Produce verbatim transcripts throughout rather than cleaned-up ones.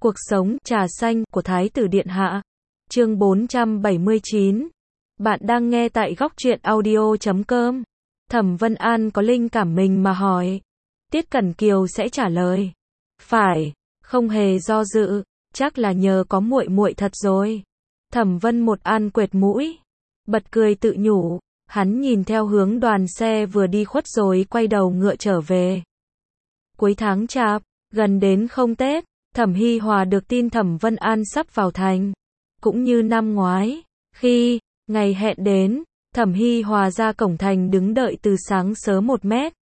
Cuộc sống trà xanh của Thái tử Điện Hạ. Chương bốn trăm bảy mươi chín. Bạn đang nghe tại góc truyện audio chấm com. Thẩm Vân An có linh cảm mình mà hỏi. Tiết Cẩn Kiều sẽ trả lời. Phải, không hề do dự, chắc là nhờ có muội muội thật rồi. Thẩm Vân một An quệt mũi, bật cười tự nhủ, hắn nhìn theo hướng đoàn xe vừa đi khuất rồi quay đầu ngựa trở về. Cuối tháng Chạp, gần đến không Tết, Thẩm Hi Hòa được tin Thẩm Vân An sắp vào thành. Cũng như năm ngoái, khi ngày hẹn đến, Thẩm Hi Hòa ra cổng thành đứng đợi từ sáng sớm một mét.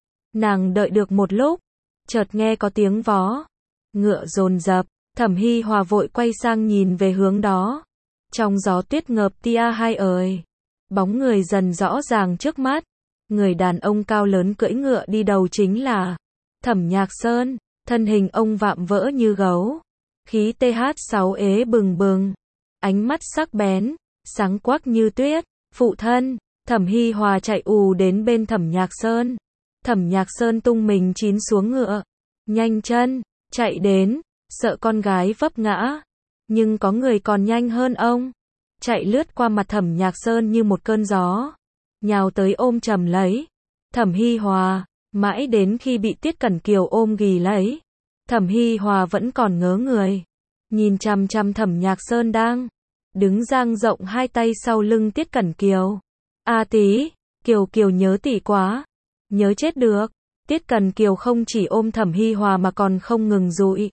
Nàng đợi được một lúc, chợt nghe có tiếng vó ngựa dồn dập, Thẩm Hi Hòa vội quay sang nhìn về hướng đó. Trong gió tuyết ngợp tia hai ời, bóng người dần rõ ràng trước mắt. Người đàn ông cao lớn cưỡi ngựa đi đầu chính là Thẩm Nhạc Sơn. Thân hình ông vạm vỡ như gấu, khí th sáu ế bừng bừng, ánh mắt sắc bén, sáng quắc như tuyết. Phụ thân. Thẩm Hi Hòa chạy ù đến bên Thẩm Nhạc Sơn. Thẩm Nhạc Sơn tung mình chín xuống ngựa, nhanh chân chạy đến, sợ con gái vấp ngã, nhưng có người còn nhanh hơn ông, chạy lướt qua mặt Thẩm Nhạc Sơn như một cơn gió, nhào tới ôm chầm lấy Thẩm Hi Hòa. Mãi đến khi bị Tiết Cẩn Kiều ôm ghì lấy, Thẩm Hi Hòa vẫn còn ngớ người, nhìn chằm chằm Thẩm Nhạc Sơn đang đứng dang rộng hai tay sau lưng Tiết Cẩn Kiều. A tí, Kiều Kiều nhớ tỷ quá, nhớ chết được. Tiết Cẩn Kiều không chỉ ôm Thẩm Hi Hòa mà còn không ngừng dụi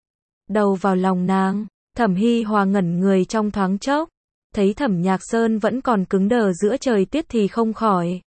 đầu vào lòng nàng. Thẩm Hi Hòa ngẩn người trong thoáng chốc, thấy Thẩm Nhạc Sơn vẫn còn cứng đờ giữa trời tuyết thì không khỏi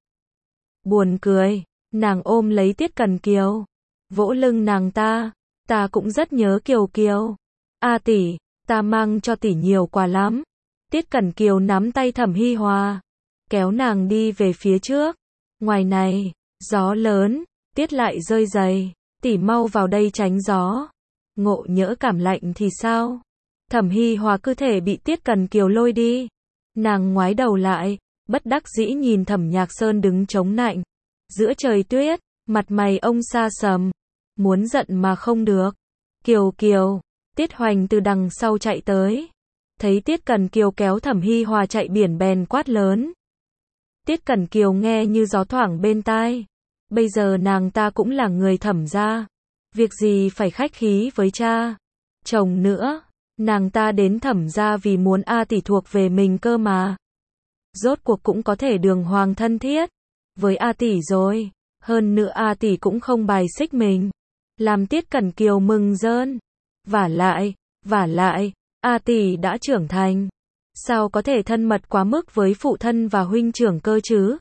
buồn cười. Nàng ôm lấy Tiết Cẩn Kiều, vỗ lưng nàng ta, ta cũng rất nhớ Kiều Kiều. A tỷ, ta mang cho tỷ nhiều quà lắm. Tiết Cẩn Kiều nắm tay Thẩm Hi Hòa, kéo nàng đi về phía trước. Ngoài này, gió lớn, tiết lại rơi dày, tỷ mau vào đây tránh gió. Ngộ nhỡ cảm lạnh thì sao? Thẩm Hi Hòa cứ thể bị Tiết Cẩn Kiều lôi đi. Nàng ngoái đầu lại, bất đắc dĩ nhìn Thẩm Nhạc Sơn đứng chống nạnh giữa trời tuyết, mặt mày ông sa sầm, muốn giận mà không được. Kiều Kiều. Tiết Hoành từ đằng sau chạy tới, thấy Tiết Cẩn Kiều kéo Thẩm Hi Hòa chạy biển bèn quát lớn. Tiết Cẩn Kiều nghe như gió thoảng bên tai, bây giờ nàng ta cũng là người Thẩm gia, việc gì phải khách khí với cha chồng nữa. Nàng ta đến Thẩm gia vì muốn A tỷ thuộc về mình cơ mà. Rốt cuộc cũng có thể đường hoàng thân thiết với A tỷ rồi, hơn nữa A tỷ cũng không bài xích mình, làm Tiết Cẩn Kiều mừng rơn. Vả lại, vả lại, A tỷ đã trưởng thành, sao có thể thân mật quá mức với phụ thân và huynh trưởng cơ chứ?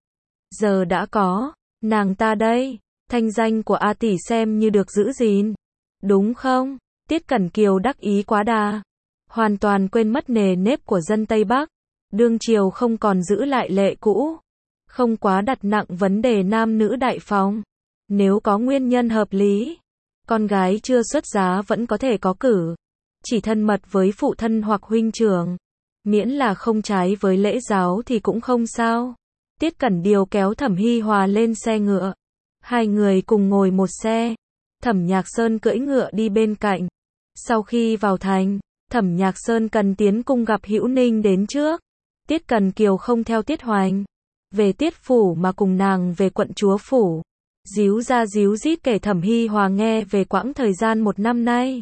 Giờ đã có nàng ta đây, thanh danh của A tỷ xem như được giữ gìn, đúng không? Tiết Cẩn Kiều đắc ý quá đà, hoàn toàn quên mất nề nếp của dân Tây Bắc, đương triều không còn giữ lại lệ cũ, không quá đặt nặng vấn đề nam nữ đại phòng. Nếu có nguyên nhân hợp lý, con gái chưa xuất giá vẫn có thể có cử chỉ thân mật với phụ thân hoặc huynh trưởng, miễn là không trái với lễ giáo thì cũng không sao. Tiết Cẩn Kiều kéo Thẩm Hi Hòa lên xe ngựa, hai người cùng ngồi một xe. Thẩm Nhạc Sơn cưỡi ngựa đi bên cạnh. Sau khi vào thành, Thẩm Nhạc Sơn cần tiến cung gặp Hữu Ninh đến trước. Tiết Cẩn Kiều không theo Tiết Hoành về Tiết phủ mà cùng nàng về quận chúa phủ, díu ra díu dít kể Thẩm Hi Hòa nghe về quãng thời gian một năm nay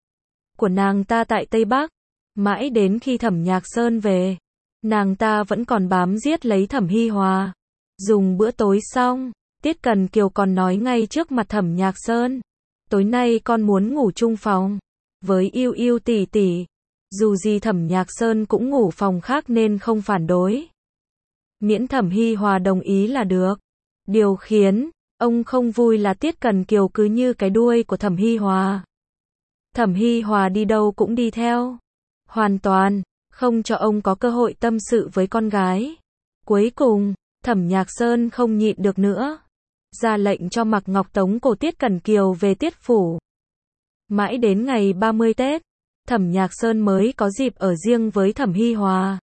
của nàng ta tại Tây Bắc. Mãi đến khi Thẩm Nhạc Sơn về, nàng ta vẫn còn bám giết lấy Thẩm Hi Hòa. Dùng bữa tối xong, Tiết Cẩn Kiều còn nói ngay trước mặt Thẩm Nhạc Sơn, tối nay con muốn ngủ chung phòng với Yêu Yêu tỷ tỷ. Dù gì Thẩm Nhạc Sơn cũng ngủ phòng khác nên không phản đối, miễn Thẩm Hi Hòa đồng ý là được. Điều khiến ông không vui là Tiết Cẩn Kiều cứ như cái đuôi của Thẩm Hi Hòa. Thẩm Hi Hòa đi đâu cũng đi theo, hoàn toàn không cho ông có cơ hội tâm sự với con gái. Cuối cùng, Thẩm Nhạc Sơn không nhịn được nữa, ra lệnh cho Mạc Ngọc tống cổ Tiết Cẩn Kiều về Tiết phủ. Mãi đến ngày ba mươi Tết, Thẩm Nhạc Sơn mới có dịp ở riêng với Thẩm Hi Hòa.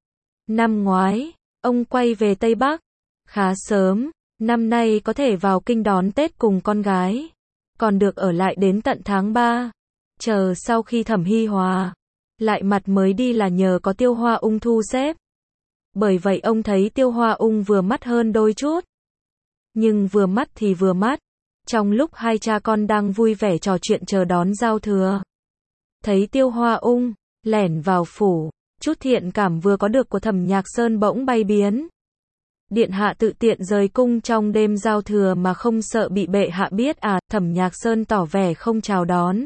Năm ngoái, ông quay về Tây Bắc khá sớm, năm nay có thể vào kinh đón Tết cùng con gái, còn được ở lại đến tận tháng ba. Chờ sau khi Thẩm Hy Hòa lại mặt mới đi là nhờ có Tiêu Hoa Ung thu xếp. Bởi vậy ông thấy Tiêu Hoa Ung vừa mắt hơn đôi chút. Nhưng vừa mắt thì vừa mắt. Trong lúc hai cha con đang vui vẻ trò chuyện chờ đón giao thừa, thấy Tiêu Hoa Ung lẻn vào phủ, chút thiện cảm vừa có được của Thẩm Nhạc Sơn bỗng bay biến. Điện hạ tự tiện rời cung trong đêm giao thừa mà không sợ bị bệ hạ biết à? Thẩm Nhạc Sơn tỏ vẻ không chào đón.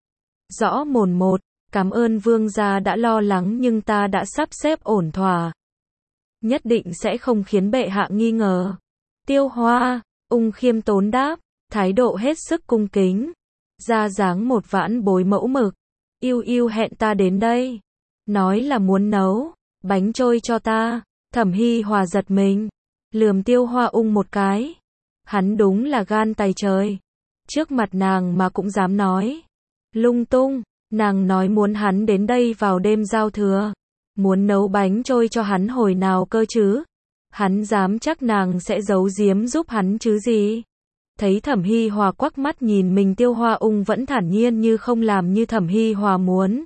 Rõ mồn một, cảm ơn vương gia đã lo lắng nhưng ta đã sắp xếp ổn thỏa. Nhất định sẽ không khiến bệ hạ nghi ngờ. Tiêu Hoa Ung khiêm tốn đáp, thái độ hết sức cung kính. Ra dáng một vãn bối mẫu mực. Yêu yêu hẹn ta đến đây. Nói là muốn nấu bánh trôi cho ta. Thẩm Hy Hòa giật mình, lườm Tiêu Hoa Ung một cái. Hắn đúng là gan tài trời. Trước mặt nàng mà cũng dám nói lung tung. Nàng nói muốn hắn đến đây vào đêm giao thừa, muốn nấu bánh trôi cho hắn hồi nào cơ chứ? Hắn dám chắc nàng sẽ giấu giếm giúp hắn chứ gì? Thấy Thẩm Hy Hòa quắc mắt nhìn mình, Tiêu Hoa Ung vẫn thản nhiên như không làm như Thẩm Hy Hòa muốn.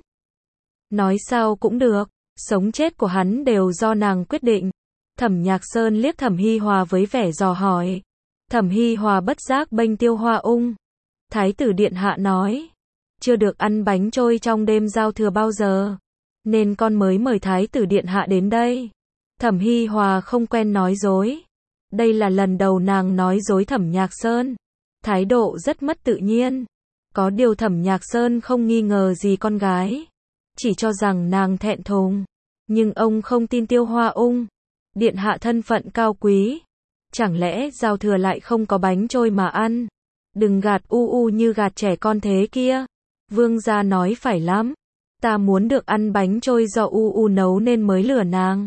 Nói sao cũng được, sống chết của hắn đều do nàng quyết định. Thẩm Nhạc Sơn liếc Thẩm Hy Hòa với vẻ dò hỏi. Thẩm Hy Hòa bất giác bênh Tiêu Hoa Ung. Thái tử điện hạ nói, chưa được ăn bánh trôi trong đêm giao thừa bao giờ, nên con mới mời thái tử điện hạ đến đây. Thẩm Hy Hòa không quen nói dối. Đây là lần đầu nàng nói dối Thẩm Nhạc Sơn. Thái độ rất mất tự nhiên. Có điều Thẩm Nhạc Sơn không nghi ngờ gì con gái, chỉ cho rằng nàng thẹn thùng. Nhưng ông không tin Tiêu Hoa Ung. Điện hạ thân phận cao quý, chẳng lẽ giao thừa lại không có bánh trôi mà ăn? Đừng gạt u u như gạt trẻ con thế kia. Vương gia nói phải lắm. Ta muốn được ăn bánh trôi do u u nấu nên mới lừa nàng.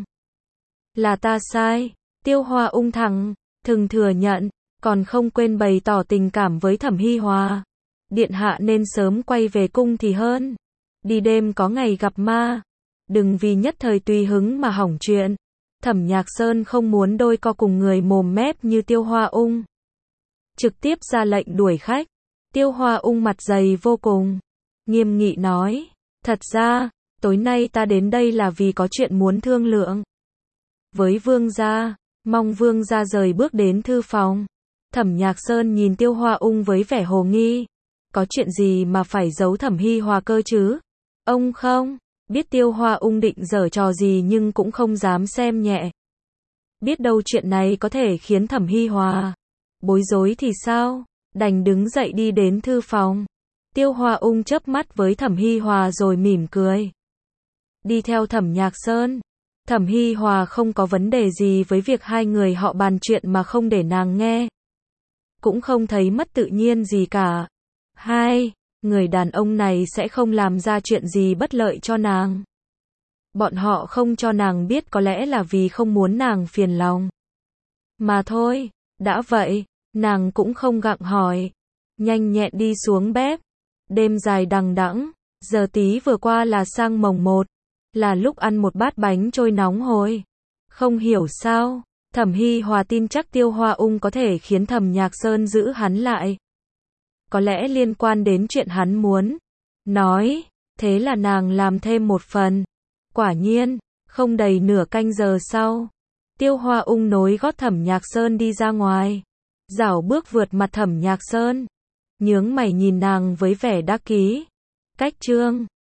Là ta sai. Tiêu Hoa Ung thẳng thừng thừa nhận, còn không quên bày tỏ tình cảm với Thẩm Hy Hòa. Điện hạ nên sớm quay về cung thì hơn. Đi đêm có ngày gặp ma. Đừng vì nhất thời tùy hứng mà hỏng chuyện. Thẩm Nhạc Sơn không muốn đôi co cùng người mồm mép như Tiêu Hoa Ung. Trực tiếp ra lệnh đuổi khách. Tiêu Hoa Ung mặt dày vô cùng, nghiêm nghị nói, thật ra, tối nay ta đến đây là vì có chuyện muốn thương lượng với vương gia, mong vương gia rời bước đến thư phòng. Thẩm Nhạc Sơn nhìn Tiêu Hoa Ung với vẻ hồ nghi, có chuyện gì mà phải giấu Thẩm Hy Hòa cơ chứ? Ông không biết Tiêu Hoa Ung định giở trò gì nhưng cũng không dám xem nhẹ. Biết đâu chuyện này có thể khiến Thẩm Hy Hòa bối rối thì sao? Đành đứng dậy đi đến thư phòng. Tiêu Hoa Ung chớp mắt với Thẩm Hy Hòa rồi mỉm cười. Đi theo Thẩm Nhạc Sơn. Thẩm Hy Hòa không có vấn đề gì với việc hai người họ bàn chuyện mà không để nàng nghe. Cũng không thấy mất tự nhiên gì cả. Hai người đàn ông này sẽ không làm ra chuyện gì bất lợi cho nàng. Bọn họ không cho nàng biết có lẽ là vì không muốn nàng phiền lòng mà thôi. Đã vậy, nàng cũng không gặng hỏi, nhanh nhẹn đi xuống bếp. Đêm dài đằng đẵng, giờ tí vừa qua là sang mồng một, là lúc ăn một bát bánh trôi nóng hổi. Không hiểu sao, Thẩm Hy Hòa tin chắc Tiêu Hoa Ung có thể khiến Thẩm Nhạc Sơn giữ hắn lại. Có lẽ liên quan đến chuyện hắn muốn nói, thế là nàng làm thêm một phần. Quả nhiên, không đầy nửa canh giờ sau, Tiêu Hoa Ung nối gót Thẩm Nhạc Sơn đi ra ngoài, rảo bước vượt mặt Thẩm Nhạc Sơn, nhướng mày nhìn nàng với vẻ đắc ý. Cách chương